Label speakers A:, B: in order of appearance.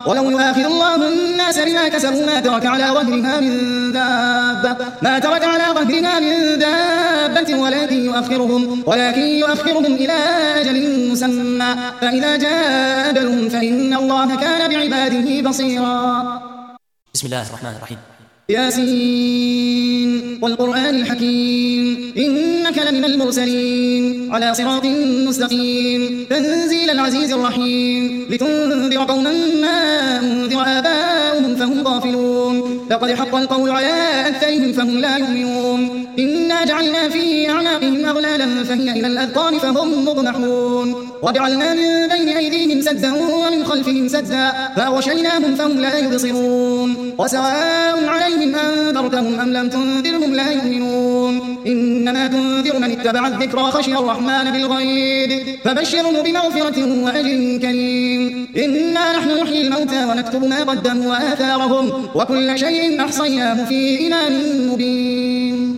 A: ولو يؤاخذ الله الناس بما كسبوا ما ترك على ظهرها من دابة ولكن يؤخرهم إلى أجل مسمى فإذا جاء أجلهم فإن الله كان بعباده بصيرا.
B: بسم الله الرحمن الرحيم.
A: ياسين والقرآن الحكيم إنك لمن المرسلين على صراط مستقيم تنزيل العزيز الرحيم لتنذر قوما ما أنذر آباؤهم فهم غافلون لقد حق القول على أكثرهم فهم لا يؤمنون إنا جعلنا في أعناقهم أغلالا فهي إلى الأذقان فهم مقمحون وجعلنا من بين أيديهم سدا ومن خلفهم سدا فأغشيناهم فهم لا يبصرون وسواء عليهم أنذرتهم أم لم تنذرهم لا يؤمنون إنما تنذر من اتبع الذكر وخشي الرحمن بالغيب فبشره بمغفرة وأجر كريم. إنا نحن نحيي الموتى ونكتب ما قدموا وآثارهم وكل شيء أحصيناه في إمام مبين.